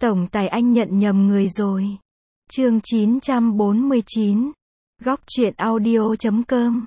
Tổng tài anh nhận nhầm người rồi. Chương 949. Góc truyện audio.com.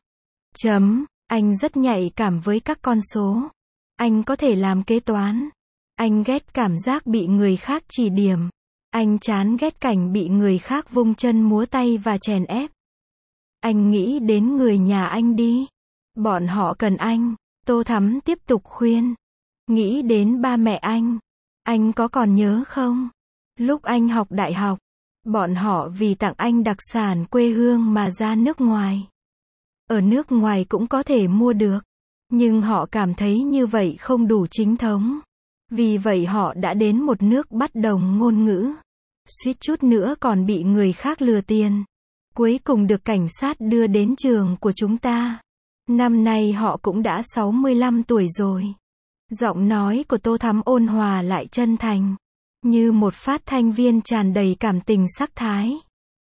Anh rất nhạy cảm với các con số. Anh có thể làm kế toán. Anh ghét cảm giác bị người khác chỉ điểm. Anh chán ghét cảnh bị người khác vung chân múa tay và chèn ép. Anh nghĩ đến người nhà anh đi. Bọn họ cần anh. Tô Thắm tiếp tục khuyên. Nghĩ đến ba mẹ anh có còn nhớ không? Lúc anh học đại học, bọn họ vì tặng anh đặc sản quê hương mà ra nước ngoài. Ở nước ngoài cũng có thể mua được, nhưng họ cảm thấy như vậy không đủ chính thống. Vì vậy họ đã đến một nước bất đồng ngôn ngữ. Suýt chút nữa còn bị người khác lừa tiền. Cuối cùng được cảnh sát đưa đến trường của chúng ta. Năm nay họ cũng đã 65 tuổi rồi. Giọng nói của Tô Thắm ôn hòa lại chân thành, như một phát thanh viên tràn đầy cảm tình sắc thái.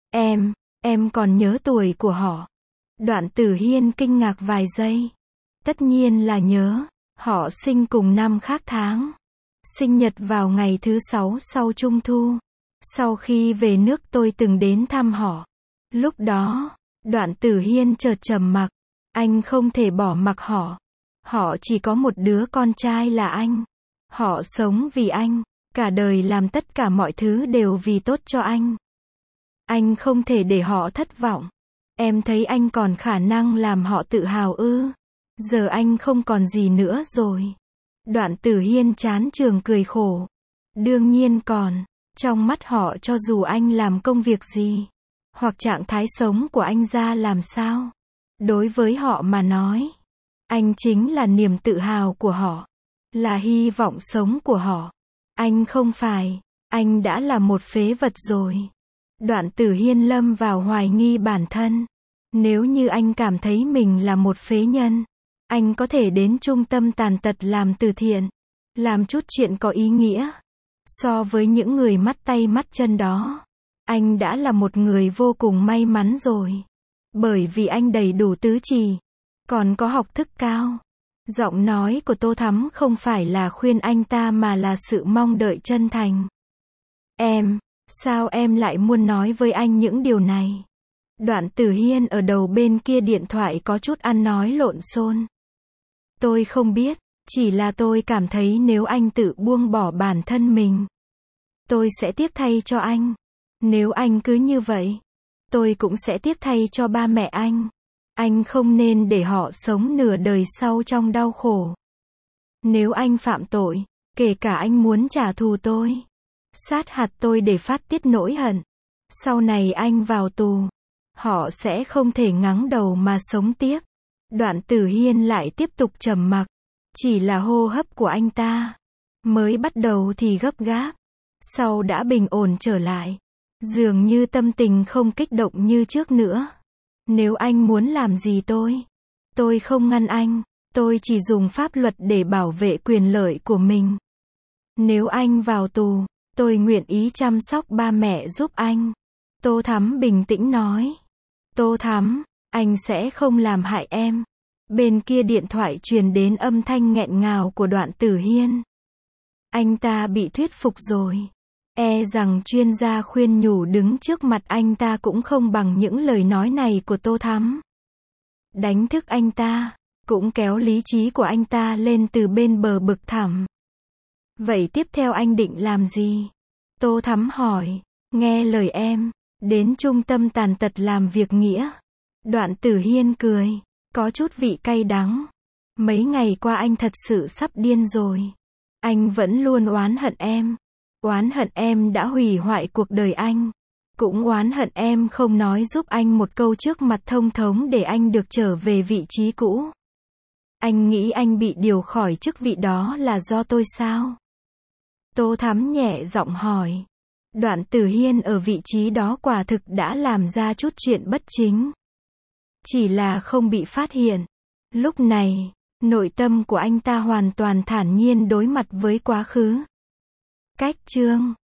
Em còn nhớ tuổi của họ. Đoạn Tử Hiên kinh ngạc vài giây. Tất nhiên là nhớ, họ sinh cùng năm khác tháng. Sinh nhật vào ngày thứ 6 sau Trung Thu. Sau khi về nước tôi từng đến thăm họ. Lúc đó, Đoạn Tử Hiên chợt trầm mặc. Anh không thể bỏ mặc họ. Họ chỉ có một đứa con trai là anh. Họ sống vì anh, cả đời làm tất cả mọi thứ đều vì tốt cho anh. Anh không thể để họ thất vọng. Em thấy anh còn khả năng làm họ tự hào ư? Giờ anh không còn gì nữa rồi. Đoạn Tử Hiên chán trường cười khổ. Đương nhiên còn. Trong mắt họ cho dù anh làm công việc gì, hoặc trạng thái sống của anh ra làm sao, đối với họ mà nói, anh chính là niềm tự hào của họ, là hy vọng sống của họ. Anh không phải, anh đã là một phế vật rồi. Đoạn Tử Hiên lâm vào hoài nghi bản thân. Nếu như anh cảm thấy mình là một phế nhân, anh có thể đến trung tâm tàn tật làm từ thiện, làm chút chuyện có ý nghĩa. So với những người mắt tay mắt chân đó, anh đã là một người vô cùng may mắn rồi. Bởi vì anh đầy đủ tứ chi, còn có học thức cao. Giọng nói của Tô Thắm không phải là khuyên anh ta mà là sự mong đợi chân thành. Sao em lại muốn nói với anh những điều này? Đoạn Tử Hiên ở đầu bên kia điện thoại có chút ăn nói lộn xộn. Tôi không biết, chỉ là tôi cảm thấy nếu anh tự buông bỏ bản thân mình, tôi sẽ tiếc thay cho anh. Nếu anh cứ như vậy, tôi cũng sẽ tiếc thay cho ba mẹ anh. Anh không nên để họ sống nửa đời sau trong đau khổ. Nếu anh phạm tội, kể cả anh muốn trả thù tôi, sát hại tôi để phát tiết nỗi hận, sau này anh vào tù, họ sẽ không thể ngẩng đầu mà sống tiếp. Đoạn Tử Hiên lại tiếp tục trầm mặc. Chỉ là hô hấp của anh ta mới bắt đầu thì gấp gáp, sau đã bình ổn trở lại. Dường như tâm tình không kích động như trước nữa. Nếu anh muốn làm gì tôi không ngăn anh. Tôi chỉ dùng pháp luật để bảo vệ quyền lợi của mình. Nếu anh vào tù, tôi nguyện ý chăm sóc ba mẹ giúp anh. Tô Thắm bình tĩnh nói. Tô Thắm, anh sẽ không làm hại em. Bên kia điện thoại truyền đến âm thanh nghẹn ngào của Đoạn Tử Hiên. Anh ta bị thuyết phục rồi. E rằng chuyên gia khuyên nhủ đứng trước mặt anh ta cũng không bằng những lời nói này của Tô Thắm. Đánh thức anh ta, cũng kéo lý trí của anh ta lên từ bên bờ vực thẳm. Vậy tiếp theo anh định làm gì? Tô Thắm hỏi. Nghe lời em, đến trung tâm tàn tật làm việc nghĩa. Đoạn Tử Hiên cười, có chút vị cay đắng. Mấy ngày qua anh thật sự sắp điên rồi. Anh vẫn luôn oán hận em. Oán hận em đã hủy hoại cuộc đời anh. Cũng oán hận em không nói giúp anh một câu trước mặt thông thống để anh được trở về vị trí cũ. Anh nghĩ anh bị điều khỏi chức vị đó là do tôi sao? Tô Thắm nhẹ giọng hỏi. Đoạn Tử Hiên ở vị trí đó quả thực đã làm ra chút chuyện bất chính. Chỉ là không bị phát hiện. Lúc này, nội tâm của anh ta hoàn toàn thản nhiên đối mặt với quá khứ. Cách chương